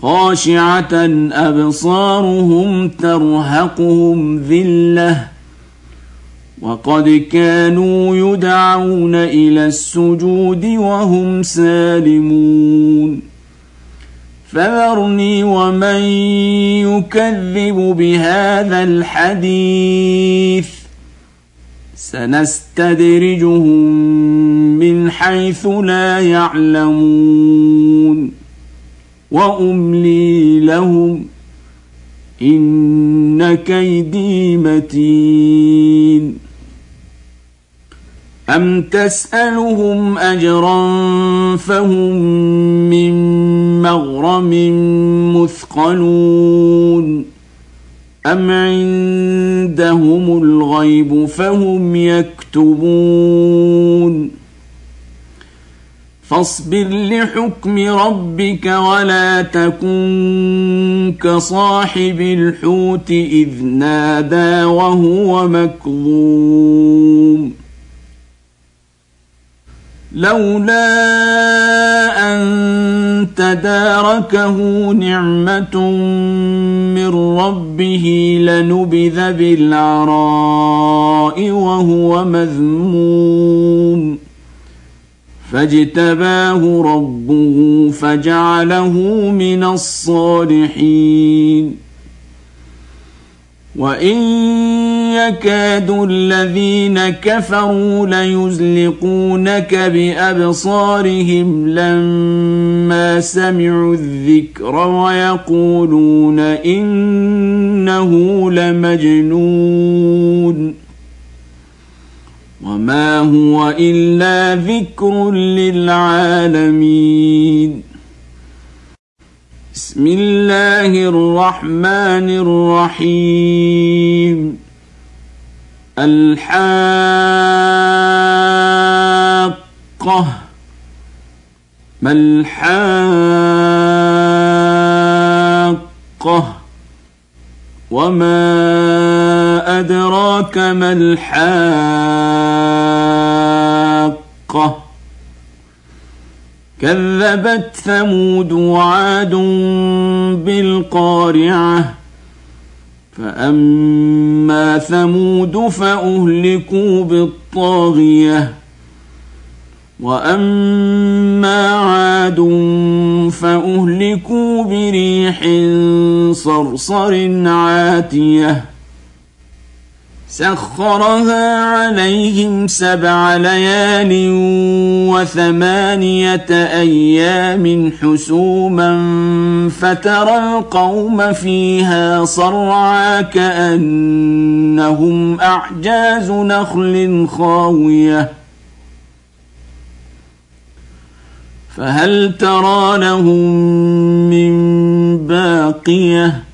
خاشعة أبصارهم ترهقهم ذلة وقد كانوا يدعون إلى السجود وهم سالمون فذرني ومن يكذب بهذا الحديث سنستدرجهم من حيث لا يعلمون وأملي لهم إن كيدي متين أم تسألهم أجرا فهم من مغرم مثقلون أم عندهم الغيب فهم يكتبون فاصبر لحكم ربك ولا تكن كصاحب الحوت إذ نادى وهو مكظوم لولا أن تداركه نعمة من ربه لنبذ بالعراء وهو مذموم فاجتباه ربه فجعله من الصالحين وإن يكاد الذين كفروا ليزلقونك بأبصارهم لما سمعوا الذكر ويقولون إنه لمجنون وما هو إلا ذكر للعالمين بسم الله الرحمن الرحيم الحاقة ما الحاقة وما أدراك ما الحاقة كذبت ثمود وعاد بالقارعة فأما ثمود فأهلكوا بالطاغية وأما عاد فأهلكوا بريح صرصر عاتية سخرها عليهم 7 ليال و8 أيام حسوما فترى القوم فيها صرعى كأنهم أعجاز نخل خاوية فهل ترى لهم من باقية